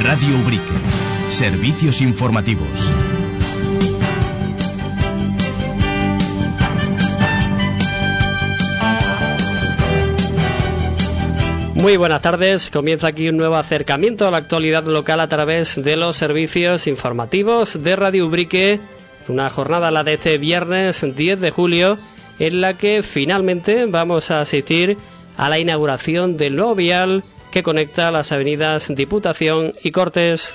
Radio Ubrique. Servicios informativos. Muy buenas tardes, comienza aquí un nuevo acercamiento a la actualidad local a través de los servicios informativos de Radio Ubrique, una jornada, la de este viernes 10 de julio, en la que finalmente vamos a asistir a la inauguración del nuevo vial que conecta las avenidas Diputación y Cortes.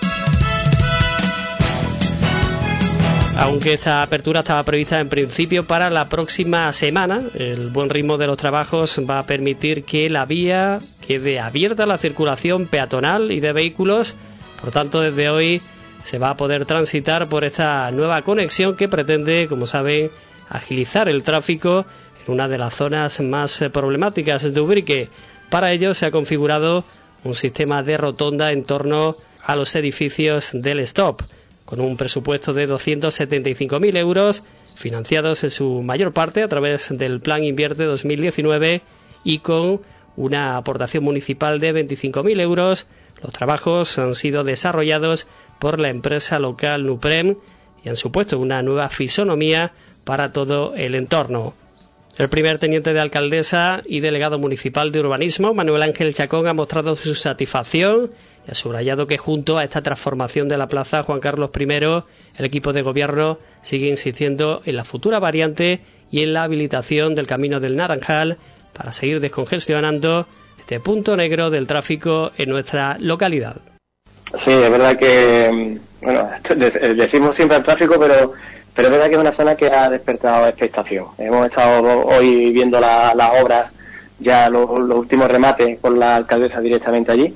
Aunque esta apertura estaba prevista en principio para la próxima semana, el buen ritmo de los trabajos va a permitir que la vía quede abierta a la circulación peatonal y de vehículos. Por tanto, desde hoy se va a poder transitar por esta nueva conexión que pretende, como saben, agilizar el tráfico en una de las zonas más problemáticas de Ubrique. Para ello se ha configurado un sistema de rotonda en torno a los edificios del Stop, con un presupuesto de 275.000 euros, financiados en su mayor parte a través del Plan Invierte 2019 y con una aportación municipal de 25.000 euros. Los trabajos han sido desarrollados por la empresa local Nuprem y han supuesto una nueva fisonomía para todo el entorno. El primer teniente de alcaldesa y delegado municipal de urbanismo, Manuel Ángel Chacón, ha mostrado su satisfacción y ha subrayado que junto a esta transformación de la plaza Juan Carlos I, el equipo de gobierno sigue insistiendo en la futura variante y en la habilitación del Camino del Naranjal para seguir descongestionando este punto negro del tráfico en nuestra localidad. Sí, es verdad que, bueno, decimos siempre el tráfico, pero es verdad que es una zona que ha despertado expectación. Hemos estado hoy viendo las obras, ya los últimos remates con la alcaldesa directamente allí,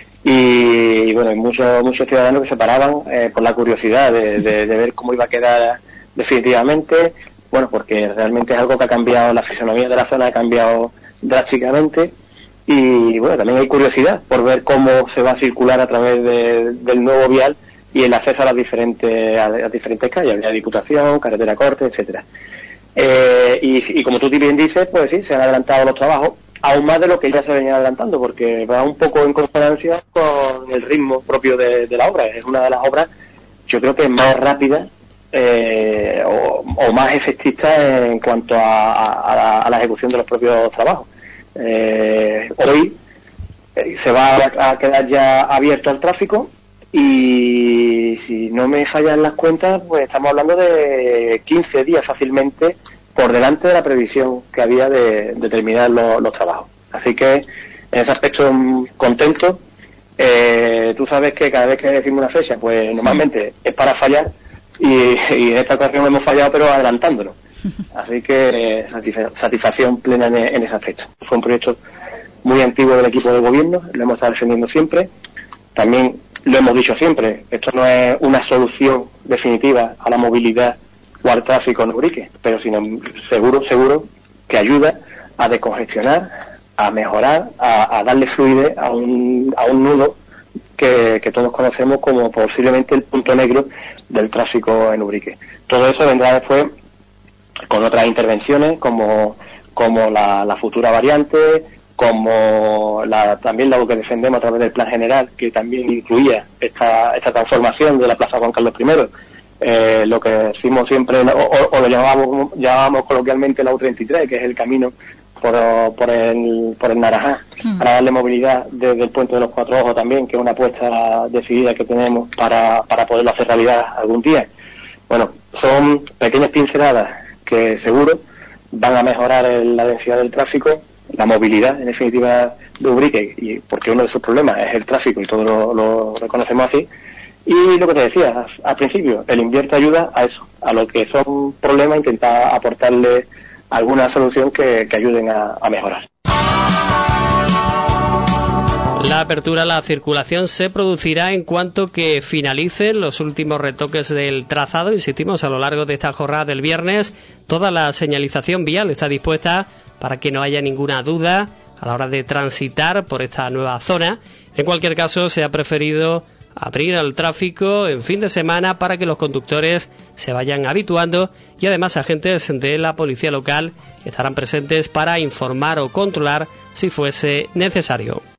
y bueno, hay muchos ciudadanos que se paraban por la curiosidad de ver cómo iba a quedar definitivamente, bueno, porque realmente es algo que ha cambiado, la fisonomía de la zona ha cambiado drásticamente, y bueno, también hay curiosidad por ver cómo se va a circular a través del nuevo vial y el acceso a las diferentes calles, Avenida Diputación, Carretera Corte, etcétera. Y como tú bien dices, pues sí, se han adelantado los trabajos, aún más de lo que ya se venían adelantando, porque va un poco en consonancia con el ritmo propio de la obra. Es una de las obras, yo creo que más rápida o más efectista en cuanto a la ejecución de los propios trabajos. Hoy se va a quedar ya abierto al tráfico, y si no me fallan las cuentas, pues estamos hablando de 15 días fácilmente por delante de la previsión que había de terminar los trabajos. Así que en ese aspecto contento. Tú sabes que cada vez que decimos una fecha, pues normalmente es para fallar, y en esta ocasión hemos fallado, pero adelantándolo. Así que satisfacción plena en ese aspecto. Fue un proyecto muy antiguo del equipo de gobierno, lo hemos estado defendiendo siempre. También lo hemos dicho siempre, esto no es una solución definitiva a la movilidad o al tráfico en Ubrique, pero seguro que ayuda a descongestionar, a mejorar, a darle fluidez a un nudo que todos conocemos como posiblemente el punto negro del tráfico en Ubrique. Todo eso vendrá después con otras intervenciones como la futura variante, como también lo que defendemos a través del plan general, que también incluía esta transformación de la plaza Juan Carlos I, lo que decimos siempre, o lo llamábamos coloquialmente la U33, que es el camino por el Naranjal, para darle movilidad desde el puente de los Cuatro Ojos también, que es una apuesta decidida que tenemos para poderlo hacer realidad algún día. Bueno, son pequeñas pinceladas que seguro van a mejorar la densidad del tráfico, la movilidad en definitiva de Ubrique, y porque uno de sus problemas es el tráfico y todos lo reconocemos así. Y lo que te decía al principio, el Invierte ayuda a eso, a lo que son problemas, intentar aportarle alguna solución que ayuden a mejorar. La apertura a la circulación se producirá en cuanto que finalicen los últimos retoques del trazado. Insistimos, a lo largo de esta jornada del viernes, toda la señalización vial está dispuesta para que no haya ninguna duda a la hora de transitar por esta nueva zona. En cualquier caso, se ha preferido abrir al tráfico en fin de semana para que los conductores se vayan habituando, y además agentes de la policía local estarán presentes para informar o controlar si fuese necesario.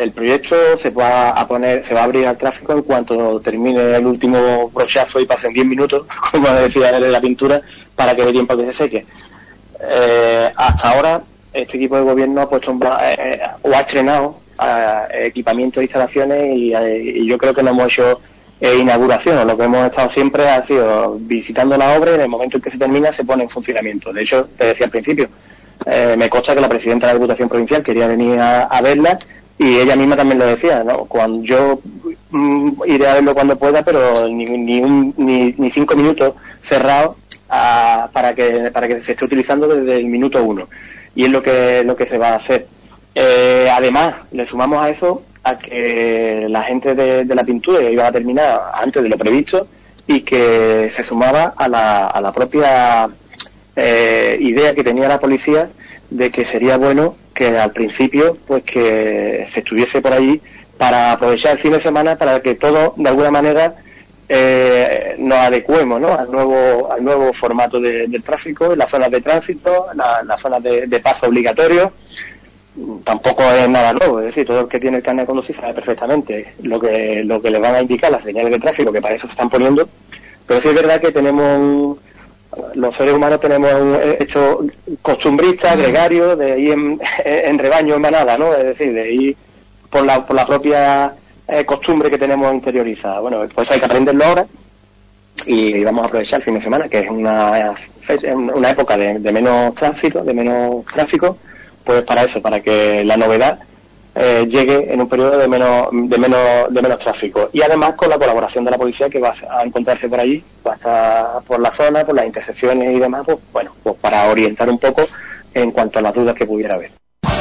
el proyecto se va a abrir al tráfico en cuanto termine el último brochazo y pasen 10 minutos, como decía en la pintura, para que dé tiempo a que se seque. Hasta ahora, este equipo de gobierno ha puesto o ha estrenado equipamientos e instalaciones y yo creo que no hemos hecho inauguración. Lo que hemos estado siempre ha sido visitando la obra y en el momento en que se termina se pone en funcionamiento. De hecho, te decía al principio, me consta que la presidenta de la Diputación Provincial quería venir a verla y ella misma también lo decía, ¿no? Cuando yo iré a verlo cuando pueda, pero ni 5 minutos cerrados para que se esté utilizando desde el minuto 1. Y es lo que se va a hacer. Además, le sumamos a eso a que la gente de la pintura iba a terminar antes de lo previsto y que se sumaba a la propia idea que tenía la policía de que sería bueno que al principio pues que se estuviese por allí para aprovechar el fin de semana para que todos de alguna manera nos adecuemos, ¿no?, al nuevo formato del tráfico, en las zonas de tránsito, las zonas de paso obligatorio. Tampoco es nada nuevo, es decir, todo el que tiene el carnet de conducir sabe perfectamente lo que le van a indicar las señales de tráfico, que para eso se están poniendo, pero sí es verdad que los seres humanos tenemos un hecho costumbrista, gregario, de ir en rebaño, en manada, ¿no? Es decir, de ir por la propia costumbre que tenemos interiorizada. Bueno, pues hay que aprenderlo ahora y vamos a aprovechar el fin de semana, que es una época de menos tránsito, de menos tráfico, pues para eso, para que la novedad llegue en un periodo de menos tráfico. Y además con la colaboración de la policía, que va a encontrarse por allí, va a estar por la zona, por las intersecciones y demás, pues para orientar un poco en cuanto a las dudas que pudiera haber.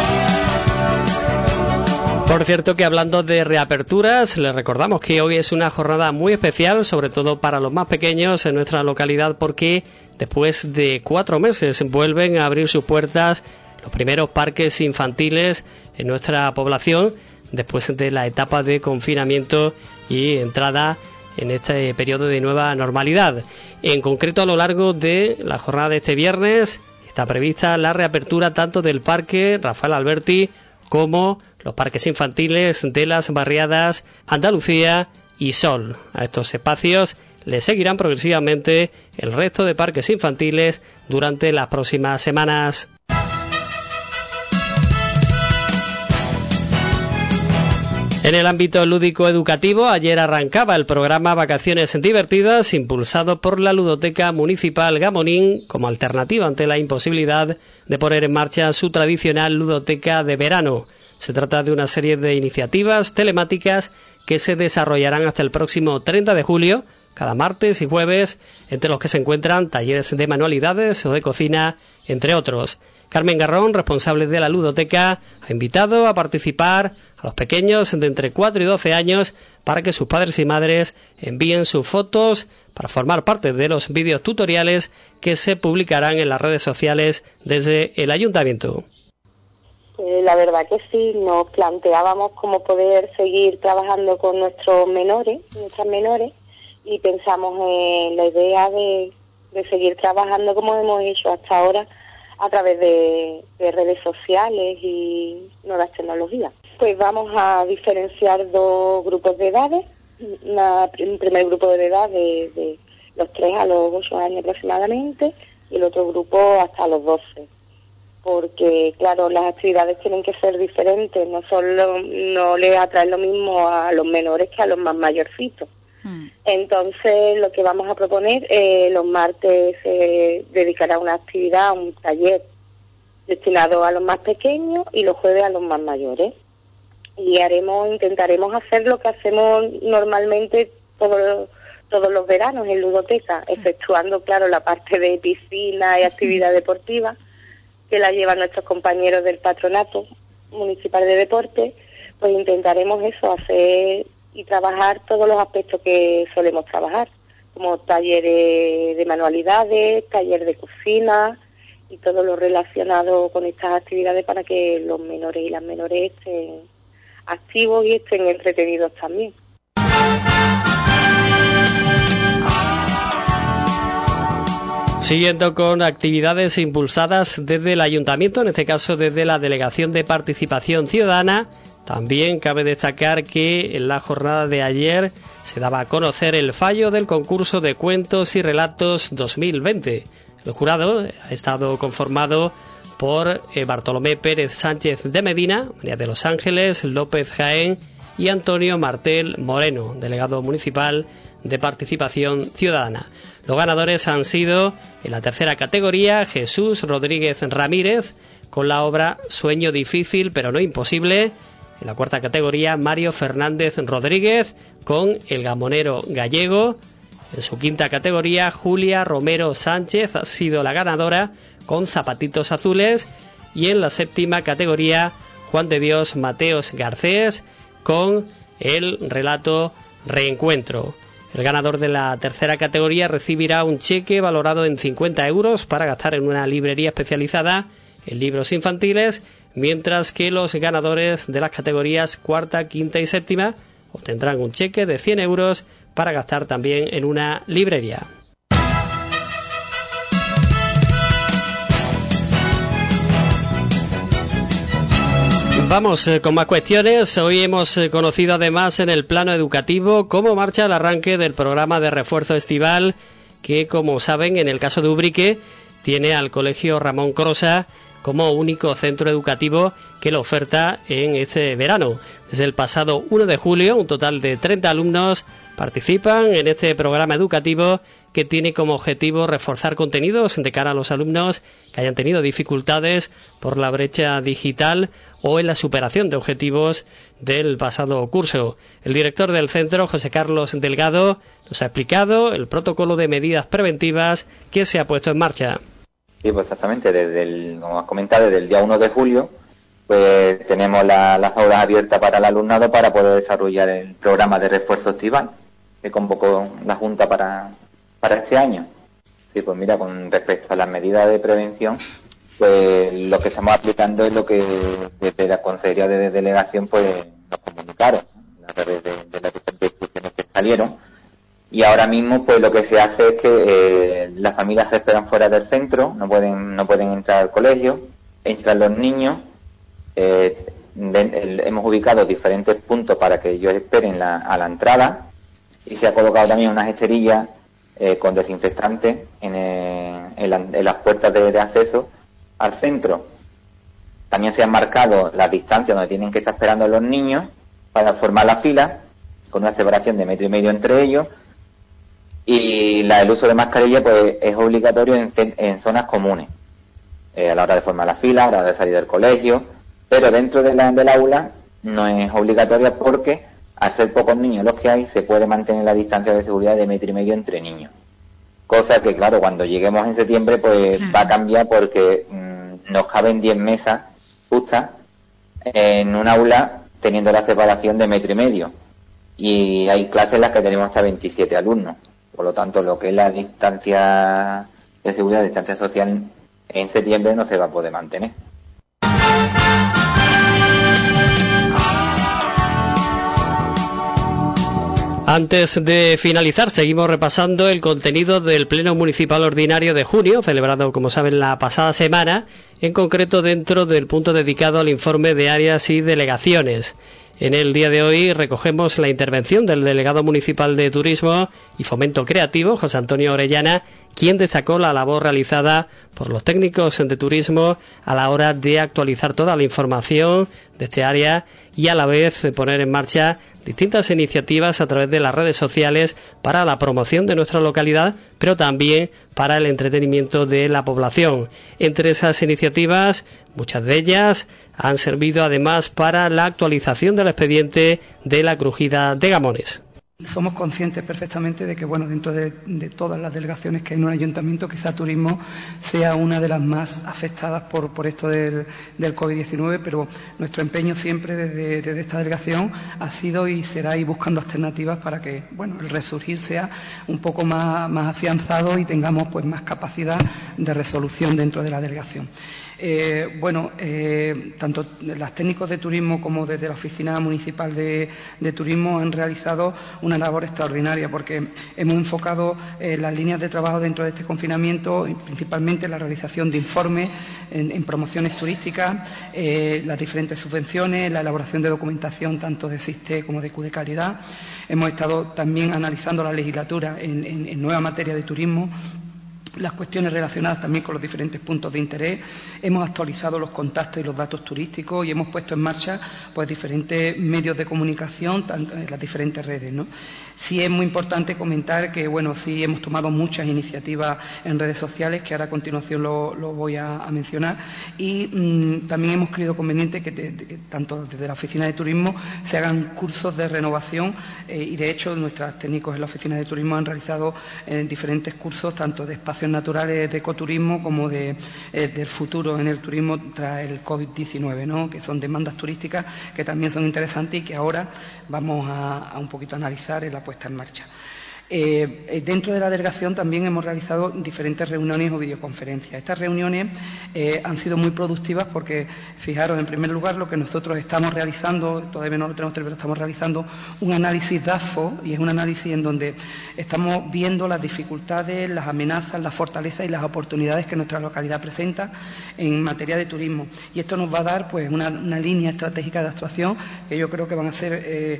Por cierto, que hablando de reaperturas, les recordamos que hoy es una jornada muy especial, sobre todo para los más pequeños en nuestra localidad, porque después de 4 meses vuelven a abrir sus puertas los primeros parques infantiles en nuestra población, después de la etapa de confinamiento y entrada en este periodo de nueva normalidad. En concreto, a lo largo de la jornada de este viernes está prevista la reapertura tanto del Parque Rafael Alberti como los parques infantiles de las barriadas Andalucía y Sol. A estos espacios le seguirán progresivamente el resto de parques infantiles durante las próximas semanas. En el ámbito lúdico-educativo, ayer arrancaba el programa Vacaciones Divertidas, impulsado por la Ludoteca Municipal Gamonín, como alternativa ante la imposibilidad de poner en marcha su tradicional ludoteca de verano. Se trata de una serie de iniciativas telemáticas que se desarrollarán hasta el próximo 30 de julio, cada martes y jueves, entre los que se encuentran talleres de manualidades o de cocina, entre otros. Carmen Garrón, responsable de la ludoteca, ha invitado a participar a los pequeños de entre 4 y 12 años para que sus padres y madres envíen sus fotos para formar parte de los vídeos tutoriales que se publicarán en las redes sociales desde el ayuntamiento. La verdad que sí, nos planteábamos cómo poder seguir trabajando con nuestras menores, y pensamos en la idea de seguir trabajando como hemos hecho hasta ahora a través de redes sociales y nuevas tecnologías. Pues vamos a diferenciar 2 grupos de edades. Un primer grupo de edad de los 3 a los 8 años aproximadamente y el otro grupo hasta los 12. Porque, claro, las actividades tienen que ser diferentes, no le atrae lo mismo a los menores que a los más mayorcitos. Entonces, lo que vamos a proponer, los martes se dedicará una actividad, un taller destinado a los más pequeños y los jueves a los más mayores. Y intentaremos hacer lo que hacemos normalmente todos los veranos en ludoteca, exceptuando, claro, la parte de piscina y actividad deportiva, que la llevan nuestros compañeros del Patronato Municipal de Deporte. Pues intentaremos eso, hacer y trabajar todos los aspectos que solemos trabajar, como talleres de manualidades, taller de cocina y todo lo relacionado con estas actividades para que los menores y las menores estén activos y estén entretenidos también. Siguiendo con actividades impulsadas desde el ayuntamiento, en este caso desde la Delegación de Participación Ciudadana, También cabe destacar que en la jornada de ayer se daba a conocer el fallo del concurso de cuentos y relatos 2020. El jurado ha estado conformado por Bartolomé Pérez Sánchez de Medina, María de los Ángeles López Jaén y Antonio Martel Moreno, delegado municipal de Participación Ciudadana. Los ganadores han sido, en la tercera categoría, Jesús Rodríguez Ramírez, con la obra Sueño difícil pero no imposible. En la cuarta categoría, Mario Fernández Rodríguez, con El gamonero gallego. En su quinta categoría, Julia Romero Sánchez ha sido la ganadora, con Zapatitos azules. Y en la séptima categoría, Juan de Dios Mateos Garcés, con el relato Reencuentro. El ganador de la tercera categoría recibirá un cheque valorado en 50 euros para gastar en una librería especializada en libros infantiles, mientras que los ganadores de las categorías cuarta, quinta y séptima obtendrán un cheque de 100 euros para gastar también en una librería. Vamos con más cuestiones. Hoy hemos conocido además en el plano educativo cómo marcha el arranque del programa de refuerzo estival que, como saben, en el caso de Ubrique tiene al Colegio Ramón Crosa como único centro educativo que lo oferta en este verano. Desde el pasado 1 de julio, un total de 30 alumnos participan en este programa educativo que tiene como objetivo reforzar contenidos de cara a los alumnos que hayan tenido dificultades por la brecha digital o en la superación de objetivos del pasado curso. El director del centro, José Carlos Delgado, nos ha explicado el protocolo de medidas preventivas que se ha puesto en marcha. Sí, pues exactamente, como has comentado, desde el día 1 de julio, pues tenemos las aulas abiertas para el alumnado para poder desarrollar el programa de refuerzo estival que convocó la Junta para este año. Sí, pues mira, con respecto a las medidas de prevención, pues lo que estamos aplicando es lo que desde la Consejería de Delegación pues nos comunicaron, a través de las diferentes instrucciones que salieron. Y ahora mismo pues lo que se hace es que las familias se esperan fuera del centro, no pueden entrar al colegio, entran los niños, hemos ubicado diferentes puntos para que ellos esperen a la entrada, y se ha colocado también unas esterillas con desinfectante en las puertas de acceso al centro. También se han marcado las distancias donde tienen que estar esperando los niños para formar la fila, con una separación de 1,5 metros entre ellos. Y el uso de mascarilla pues es obligatorio en zonas comunes, a la hora de formar la fila, a la hora de salir del colegio, pero dentro del aula no es obligatoria porque al ser pocos niños los que hay se puede mantener la distancia de seguridad de 1,5 metros entre niños, cosa que claro, cuando lleguemos en septiembre pues va a cambiar porque nos caben 10 mesas justas en un aula teniendo la separación de 1,5 metros, y hay clases en las que tenemos hasta 27 alumnos. Por lo tanto, lo que es la distancia de seguridad, la distancia social, en septiembre no se va a poder mantener. Antes de finalizar, seguimos repasando el contenido del Pleno Municipal Ordinario de junio, celebrado, como saben, la pasada semana, en concreto dentro del punto dedicado al informe de áreas y delegaciones. En el día de hoy recogemos la intervención del delegado municipal de Turismo y Fomento Creativo, José Antonio Orellana, quien destacó la labor realizada por los técnicos de turismo a la hora de actualizar toda la información de este área y a la vez poner en marcha distintas iniciativas a través de las redes sociales para la promoción de nuestra localidad, pero también para el entretenimiento de la población. Entre esas iniciativas, muchas de ellas han servido además para la actualización del expediente de la crujida de Gamones. Somos conscientes perfectamente de que, bueno, dentro de todas las delegaciones que hay en un ayuntamiento, quizá Turismo sea una de las más afectadas por esto del COVID-19, pero nuestro empeño siempre desde esta delegación ha sido y será ir buscando alternativas para que, bueno, el resurgir sea un poco más afianzado y tengamos pues más capacidad de resolución dentro de la delegación. Tanto los técnicos de turismo como desde la Oficina Municipal de Turismo han realizado una labor extraordinaria, porque hemos enfocado las líneas de trabajo dentro de este confinamiento, principalmente la realización de informes en promociones turísticas, las diferentes subvenciones, la elaboración de documentación tanto de SISTE como de Q de calidad. Hemos estado también analizando la legislatura en nueva materia de turismo, las cuestiones relacionadas también con los diferentes puntos de interés. Hemos actualizado los contactos y los datos turísticos y hemos puesto en marcha pues diferentes medios de comunicación, tanto en las diferentes redes, ¿no? Sí es muy importante comentar que, sí hemos tomado muchas iniciativas en redes sociales, que ahora a continuación lo voy a mencionar, y también hemos creído conveniente que tanto desde la Oficina de Turismo se hagan cursos de renovación y, de hecho, nuestros técnicos en la Oficina de Turismo han realizado diferentes cursos, tanto de espacios naturales de ecoturismo como del futuro en el turismo tras el COVID-19, ¿no? Que son demandas turísticas que también son interesantes y que ahora vamos a un poquito analizar en la puesta en marcha. Dentro de la delegación también hemos realizado diferentes reuniones o videoconferencias. Estas reuniones han sido muy productivas porque, fijaros, en primer lugar, lo que nosotros estamos realizando, todavía no lo tenemos, pero estamos realizando un análisis DAFO, y es un análisis en donde estamos viendo las dificultades, las amenazas, las fortalezas y las oportunidades que nuestra localidad presenta en materia de turismo. Y esto nos va a dar pues una línea estratégica de actuación que yo creo que van a ser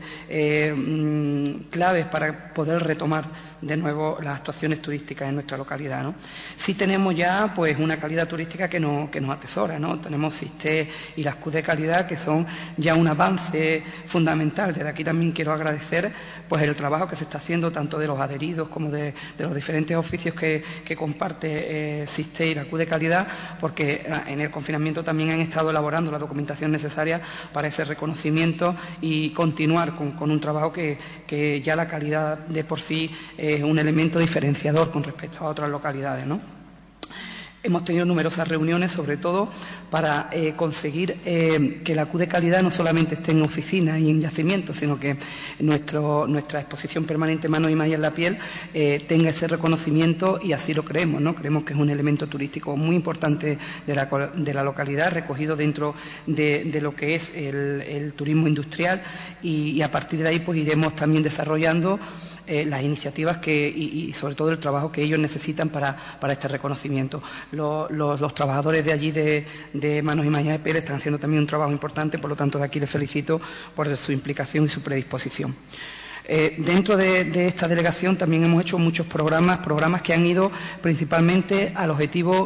claves para poder retomar de nuevo las actuaciones turísticas en nuestra localidad, ¿no? Sí tenemos ya pues una calidad turística que nos atesora, ¿no? Tenemos SISTE y las Q de calidad, que son ya un avance fundamental. Desde aquí también quiero agradecer pues el trabajo que se está haciendo tanto de los adheridos como de los diferentes oficios que comparte SISTE y la Q de calidad, porque en el confinamiento también han estado elaborando la documentación necesaria para ese reconocimiento y continuar con un trabajo que ya la calidad de por sí es un elemento diferenciador con respecto a otras localidades, ¿no? Hemos tenido numerosas reuniones, sobre todo para conseguir que la Q de calidad no solamente esté en oficinas y en yacimientos, sino que nuestra exposición permanente Manos y Magia en la Piel tenga ese reconocimiento, y así lo creemos, ¿no? Creemos que es un elemento turístico muy importante de la localidad, recogido dentro de lo que es el turismo industrial, y a partir de ahí pues iremos también desarrollando las iniciativas y sobre todo el trabajo que ellos necesitan para este reconocimiento. Los trabajadores de allí de Manos y Magia de Piel están haciendo también un trabajo importante, por lo tanto de aquí les felicito por su implicación y su predisposición. Dentro de esta delegación también hemos hecho muchos programas que han ido principalmente al objetivo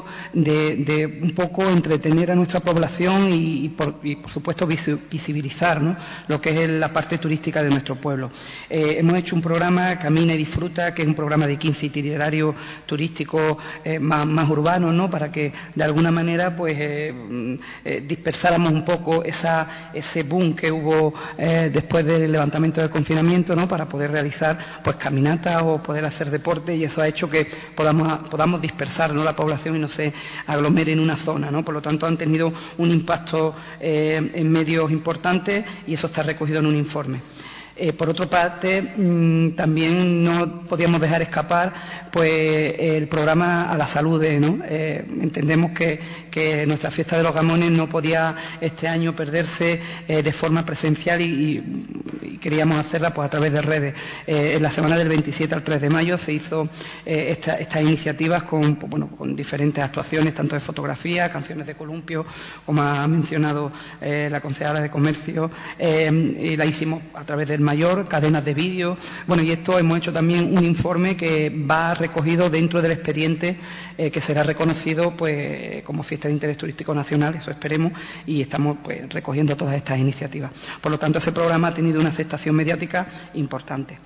de un poco entretener a nuestra población y por supuesto visibilizar, ¿no?, lo que es la parte turística de nuestro pueblo. Hemos hecho un programa Camina y Disfruta, que es un programa de 15 itinerarios turísticos más urbanos, ¿no?, para que de alguna manera pues dispersáramos un poco ese boom que hubo después del levantamiento del confinamiento, ¿no?, para poder realizar pues caminatas o poder hacer deporte, y eso ha hecho que podamos dispersar, ¿no?, la población y no se aglomere en una zona, ¿no? Por lo tanto, han tenido un impacto en medios importantes, y eso está recogido en un informe. Por otra parte, también no podíamos dejar escapar pues el programa a la salud, ¿no? Entendemos que nuestra fiesta de los Gamones no podía este año perderse de forma presencial y queríamos hacerla pues a través de redes. En la semana del 27 al 3 de mayo se hizo estas iniciativas con diferentes actuaciones, tanto de fotografía, canciones de columpio, como ha mencionado la concejala de Comercio, y la hicimos a través del Mayor, cadenas de vídeo. Bueno, y esto hemos hecho también un informe que va recogido dentro del expediente que será reconocido pues como fiesta de interés turístico nacional, eso esperemos, y estamos pues recogiendo todas estas iniciativas. Por lo tanto, ese programa ha tenido una aceptación mediática importante.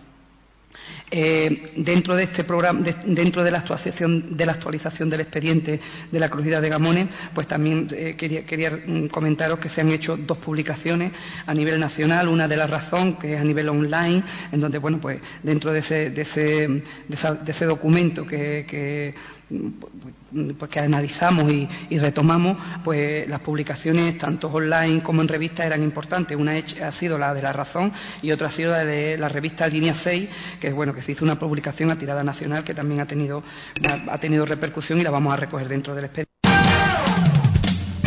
Dentro de este programa, dentro de la actualización del expediente de la Crujida de Gamones, pues también quería comentaros que se han hecho 2 publicaciones a nivel nacional, una de La Razón, que es a nivel online, en donde bueno pues dentro de ese documento que analizamos y retomamos, pues las publicaciones tanto online como en revistas eran importantes. Una ha sido la de La Razón y otra ha sido la de la revista Línea 6, que se hizo una publicación a tirada nacional que también ha tenido repercusión y la vamos a recoger dentro del expediente.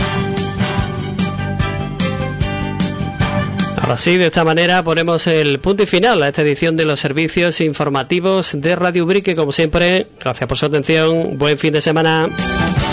Ahora sí, de esta manera ponemos el punto y final a esta edición de los servicios informativos de Radio Ubrique. Como siempre, gracias por su atención. Buen fin de semana.